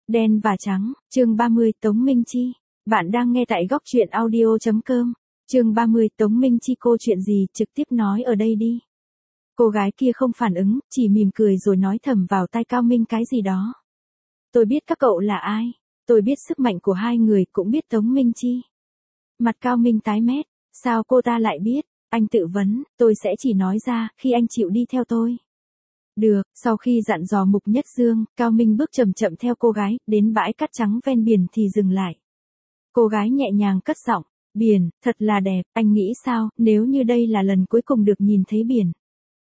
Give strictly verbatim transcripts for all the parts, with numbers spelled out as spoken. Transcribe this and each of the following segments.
Đen và trắng, chương ba mươi Tống Minh Chi. Bạn đang nghe tại góc truyện audio chấm com. Chương ba mươi Tống Minh Chi. Cô chuyện gì, trực tiếp nói ở đây đi. Cô gái kia không phản ứng, chỉ mỉm cười rồi nói thầm vào tai Cao Minh cái gì đó. Tôi biết các cậu là ai. Tôi biết sức mạnh của hai người, cũng biết Tống Minh Chi. Mặt Cao Minh tái mét. Sao cô ta lại biết? Anh tự vấn, tôi sẽ chỉ nói ra khi anh chịu đi theo tôi. Được, sau khi dặn dò Mục Nhất Dương, Cao Minh bước chậm chậm theo cô gái, đến bãi cát trắng ven biển thì dừng lại. Cô gái nhẹ nhàng cất giọng, biển, thật là đẹp, anh nghĩ sao, nếu như đây là lần cuối cùng được nhìn thấy biển.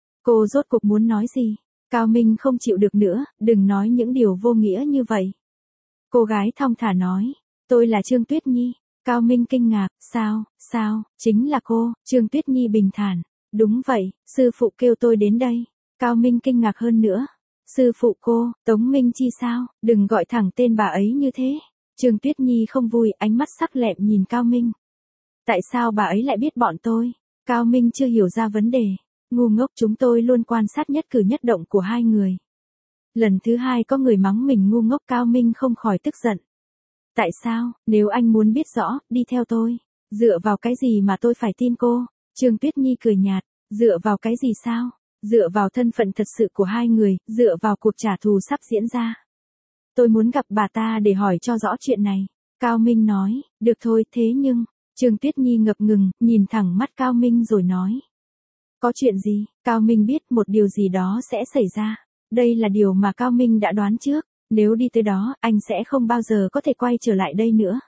Cô rốt cuộc muốn nói gì? Cao Minh không chịu được nữa, đừng nói những điều vô nghĩa như vậy. Cô gái thong thả nói, tôi là Trương Tuyết Nhi. Cao Minh kinh ngạc, sao, sao, chính là cô. Trương Tuyết Nhi bình thản, đúng vậy, sư phụ kêu tôi đến đây. Cao Minh kinh ngạc hơn nữa. Sư phụ cô, Tống Minh Chi sao, đừng gọi thẳng tên bà ấy như thế. Trương Tuyết Nhi không vui, ánh mắt sắc lẹm nhìn Cao Minh. Tại sao bà ấy lại biết bọn tôi? Cao Minh chưa hiểu ra vấn đề. Ngu ngốc, chúng tôi luôn quan sát nhất cử nhất động của hai người. Lần thứ hai có người mắng mình ngu ngốc, Cao Minh không khỏi tức giận. Tại sao, nếu anh muốn biết rõ, đi theo tôi. Dựa vào cái gì mà tôi phải tin cô? Trương Tuyết Nhi cười nhạt, dựa vào cái gì sao? Dựa vào thân phận thật sự của hai người, dựa vào cuộc trả thù sắp diễn ra. Tôi muốn gặp bà ta để hỏi cho rõ chuyện này. Cao Minh nói, được thôi, thế nhưng, Trương Tuyết Nhi ngập ngừng, nhìn thẳng mắt Cao Minh rồi nói. Có chuyện gì? Cao Minh biết một điều gì đó sẽ xảy ra. Đây là điều mà Cao Minh đã đoán trước. Nếu đi tới đó, anh sẽ không bao giờ có thể quay trở lại đây nữa.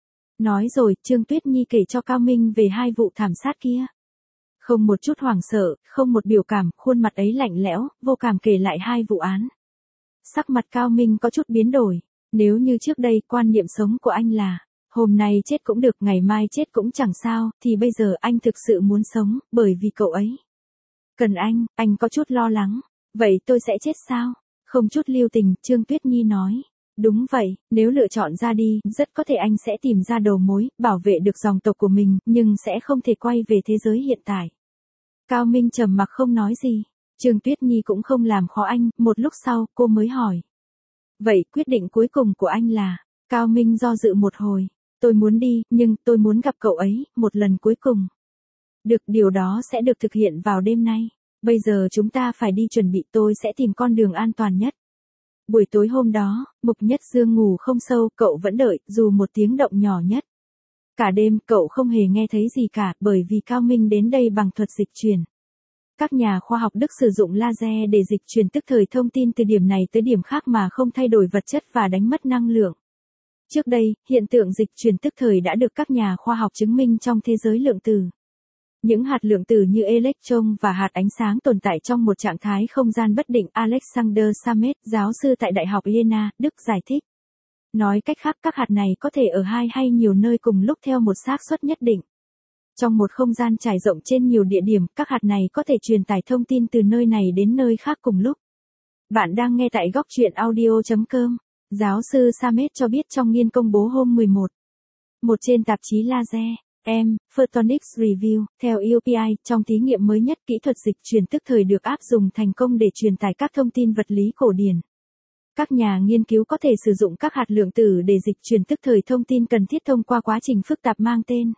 Nói rồi, Trương Tuyết Nhi kể cho Cao Minh về hai vụ thảm sát kia. Không một chút hoảng sợ, không một biểu cảm, khuôn mặt ấy lạnh lẽo, vô cảm kể lại hai vụ án. Sắc mặt Cao Minh có chút biến đổi. Nếu như trước đây quan niệm sống của anh là, hôm nay chết cũng được, ngày mai chết cũng chẳng sao, thì bây giờ anh thực sự muốn sống, bởi vì cậu ấy. Cần anh, anh có chút lo lắng. Vậy tôi sẽ chết sao? Không chút lưu tình, Trương Tuyết Nhi nói. Đúng vậy, nếu lựa chọn ra đi, rất có thể anh sẽ tìm ra đầu mối, bảo vệ được dòng tộc của mình, nhưng sẽ không thể quay về thế giới hiện tại. Cao Minh trầm mặc không nói gì. Trương Tuyết Nhi cũng không làm khó anh, một lúc sau, cô mới hỏi. Vậy quyết định cuối cùng của anh là? Cao Minh do dự một hồi. Tôi muốn đi, nhưng tôi muốn gặp cậu ấy, một lần cuối cùng. Được, điều đó sẽ được thực hiện vào đêm nay. Bây giờ chúng ta phải đi chuẩn bị, tôi sẽ tìm con đường an toàn nhất. Buổi tối hôm đó, Mục Nhất Dương ngủ không sâu, cậu vẫn đợi, dù một tiếng động nhỏ nhất. Cả đêm, cậu không hề nghe thấy gì cả, bởi vì Cao Minh đến đây bằng thuật dịch truyền. Các nhà khoa học Đức sử dụng laser để dịch truyền tức thời thông tin từ điểm này tới điểm khác mà không thay đổi vật chất và đánh mất năng lượng. Trước đây, hiện tượng dịch truyền tức thời đã được các nhà khoa học chứng minh trong thế giới lượng tử. Những hạt lượng tử như electron và hạt ánh sáng tồn tại trong một trạng thái không gian bất định. Alexander Samet, giáo sư tại Đại học Jena, Đức giải thích. Nói cách khác, các hạt này có thể ở hai hay nhiều nơi cùng lúc theo một xác suất nhất định. Trong một không gian trải rộng trên nhiều địa điểm, các hạt này có thể truyền tải thông tin từ nơi này đến nơi khác cùng lúc. Bạn đang nghe tại góc truyện audio chấm com. Giáo sư Samet cho biết trong nghiên công bố hôm mười một. Một trên tạp chí Laser. M. Photonics Review, theo u pê i, trong thí nghiệm mới nhất, kỹ thuật dịch truyền tức thời được áp dụng thành công để truyền tải các thông tin vật lý cổ điển. Các nhà nghiên cứu có thể sử dụng các hạt lượng tử để dịch truyền tức thời thông tin cần thiết thông qua quá trình phức tạp mang tên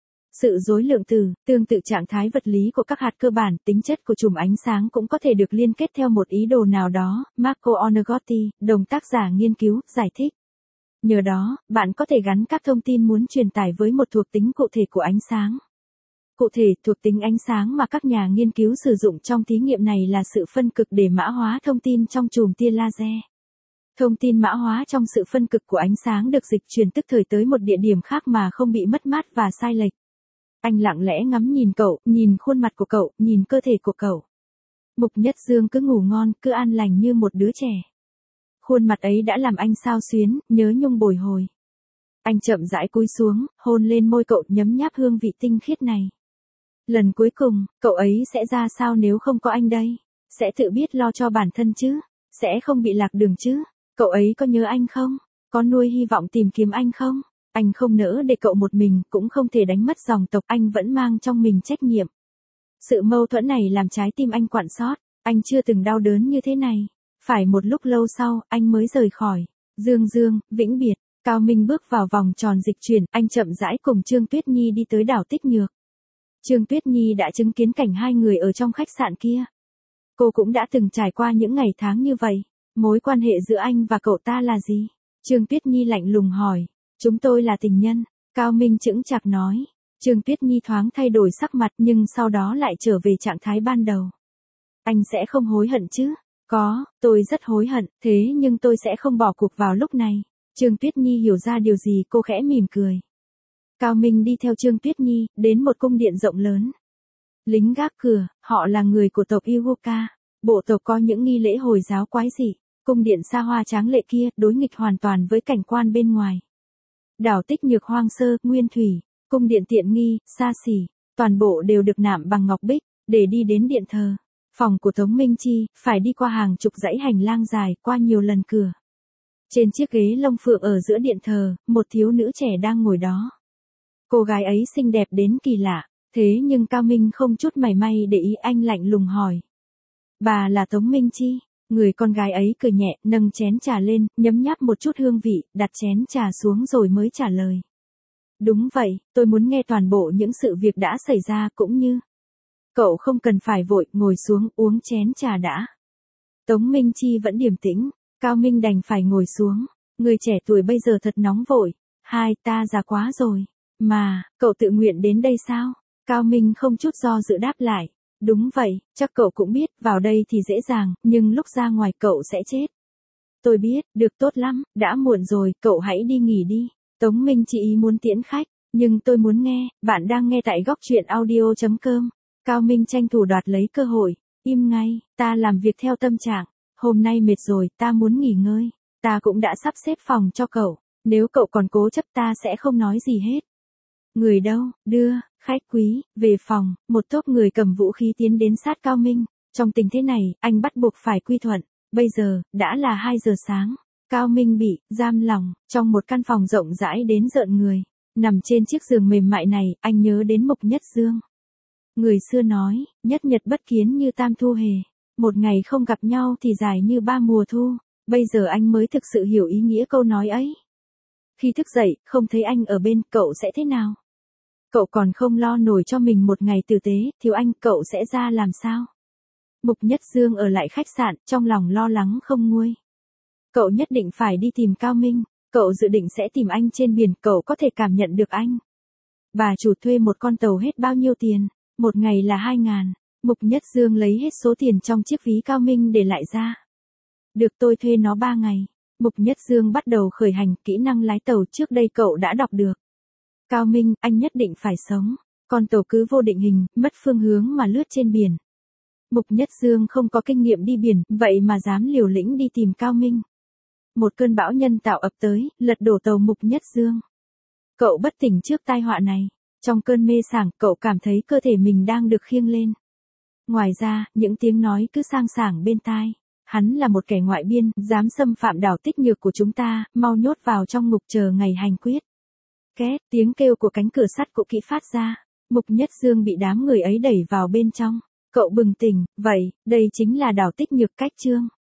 sự rối lượng tử. Tương tự trạng thái vật lý của các hạt cơ bản, tính chất của chùm ánh sáng cũng có thể được liên kết theo một ý đồ nào đó. Marco Onegotti, đồng tác giả nghiên cứu, giải thích. Nhờ đó, bạn có thể gắn các thông tin muốn truyền tải với một thuộc tính cụ thể của ánh sáng. Cụ thể, thuộc tính ánh sáng mà các nhà nghiên cứu sử dụng trong thí nghiệm này là sự phân cực để mã hóa thông tin trong chùm tia laser. Thông tin mã hóa trong sự phân cực của ánh sáng được dịch truyền tức thời tới một địa điểm khác mà không bị mất mát và sai lệch. Anh lặng lẽ ngắm nhìn cậu, nhìn khuôn mặt của cậu, nhìn cơ thể của cậu. Mục Nhất Dương cứ ngủ ngon, cứ an lành như một đứa trẻ. Khuôn mặt ấy đã làm anh xao xuyến, nhớ nhung bồi hồi. Anh chậm rãi cúi xuống, hôn lên môi cậu, nhấm nháp hương vị tinh khiết này. Lần cuối cùng, cậu ấy sẽ ra sao nếu không có anh đây? Sẽ tự biết lo cho bản thân chứ? Sẽ không bị lạc đường chứ? Cậu ấy có nhớ anh không? Có nuôi hy vọng tìm kiếm anh không? Anh không nỡ để cậu một mình, cũng không thể đánh mất dòng tộc, anh vẫn mang trong mình trách nhiệm. Sự mâu thuẫn này làm trái tim anh quặn xót, anh chưa từng đau đớn như thế này. Phải một lúc lâu sau, anh mới rời khỏi. Dương Dương, vĩnh biệt. Cao Minh bước vào vòng tròn dịch chuyển, anh chậm rãi cùng Trương Tuyết Nhi đi tới đảo Tích Nhược. Trương Tuyết Nhi đã chứng kiến cảnh hai người ở trong khách sạn kia. Cô cũng đã từng trải qua những ngày tháng như vậy. Mối quan hệ giữa anh và cậu ta là gì? Trương Tuyết Nhi lạnh lùng hỏi. Chúng tôi là tình nhân. Cao Minh chững chạc nói. Trương Tuyết Nhi thoáng thay đổi sắc mặt nhưng sau đó lại trở về trạng thái ban đầu. Anh sẽ không hối hận chứ? Có, tôi rất hối hận, thế nhưng tôi sẽ không bỏ cuộc vào lúc này. Trương Tuyết Nhi hiểu ra điều gì, cô khẽ mỉm cười. Cao Minh đi theo Trương Tuyết Nhi, đến một cung điện rộng lớn. Lính gác cửa, họ là người của tộc Iwoka. Bộ tộc có những nghi lễ Hồi giáo quái dị. Cung điện xa hoa tráng lệ kia, đối nghịch hoàn toàn với cảnh quan bên ngoài. Đảo Tích Nhược hoang sơ, nguyên thủy. Cung điện tiện nghi, xa xỉ. Toàn bộ đều được nạm bằng ngọc bích, để đi đến điện thờ. Phòng của Tống Minh Chi, phải đi qua hàng chục dãy hành lang dài, qua nhiều lần cửa. Trên chiếc ghế lông phượng ở giữa điện thờ, một thiếu nữ trẻ đang ngồi đó. Cô gái ấy xinh đẹp đến kỳ lạ, thế nhưng Cao Minh không chút mảy may để ý, anh lạnh lùng hỏi. Bà là Tống Minh Chi? Người con gái ấy cười nhẹ, nâng chén trà lên, nhấm nháp một chút hương vị, đặt chén trà xuống rồi mới trả lời. Đúng vậy, tôi muốn nghe toàn bộ những sự việc đã xảy ra cũng như... Cậu không cần phải vội, ngồi xuống, uống chén trà đã. Tống Minh Chi vẫn điềm tĩnh, Cao Minh đành phải ngồi xuống. Người trẻ tuổi bây giờ thật nóng vội. Hai, ta già quá rồi. Mà, cậu tự nguyện đến đây sao? Cao Minh không chút do dự đáp lại. Đúng vậy, chắc cậu cũng biết, vào đây thì dễ dàng, nhưng lúc ra ngoài cậu sẽ chết. Tôi biết, được tốt lắm, đã muộn rồi, cậu hãy đi nghỉ đi. Tống Minh Chi ý muốn tiễn khách, nhưng tôi muốn nghe, bạn đang nghe tại góc truyện audio chấm com. Cao Minh tranh thủ đoạt lấy cơ hội, im ngay, ta làm việc theo tâm trạng, hôm nay mệt rồi, ta muốn nghỉ ngơi, ta cũng đã sắp xếp phòng cho cậu, nếu cậu còn cố chấp ta sẽ không nói gì hết. Người đâu, đưa, khách quý, về phòng, một tốp người cầm vũ khí tiến đến sát Cao Minh, trong tình thế này, anh bắt buộc phải quy thuận, bây giờ, đã là hai giờ sáng, Cao Minh bị, giam lỏng, trong một căn phòng rộng rãi đến rợn người, nằm trên chiếc giường mềm mại này, anh nhớ đến Mục Nhất Dương. Người xưa nói, nhất nhật bất kiến như tam thu hề. Một ngày không gặp nhau thì dài như ba mùa thu. Bây giờ anh mới thực sự hiểu ý nghĩa câu nói ấy. Khi thức dậy, không thấy anh ở bên, cậu sẽ thế nào? Cậu còn không lo nổi cho mình một ngày tử tế, thiếu anh, cậu sẽ ra làm sao? Mục Nhất Dương ở lại khách sạn, trong lòng lo lắng không nguôi. Cậu nhất định phải đi tìm Cao Minh. Cậu dự định sẽ tìm anh trên biển, cậu có thể cảm nhận được anh. Bà chủ thuê một con tàu hết bao nhiêu tiền? Một ngày là hai ngàn. Mục Nhất Dương lấy hết số tiền trong chiếc ví Cao Minh để lại ra. Được, tôi thuê nó ba ngày. Mục Nhất Dương bắt đầu khởi hành, kỹ năng lái tàu trước đây cậu đã đọc được. Cao Minh, anh nhất định phải sống. Con tàu cứ vô định hình, mất phương hướng mà lướt trên biển. Mục Nhất Dương không có kinh nghiệm đi biển, vậy mà dám liều lĩnh đi tìm Cao Minh. Một cơn bão nhân tạo ập tới, lật đổ tàu Mục Nhất Dương. Cậu bất tỉnh trước tai họa này. Trong cơn mê sảng, cậu cảm thấy cơ thể mình đang được khiêng lên. Ngoài ra, những tiếng nói cứ sang sảng bên tai. Hắn là một kẻ ngoại biên, dám xâm phạm đảo Tích Nhược của chúng ta, mau nhốt vào trong ngục chờ ngày hành quyết. Két, tiếng kêu của cánh cửa sắt cũ kỹ phát ra. Mục Nhất Dương bị đám người ấy đẩy vào bên trong. Cậu bừng tỉnh, vậy, đây chính là đảo Tích Nhược cách chương.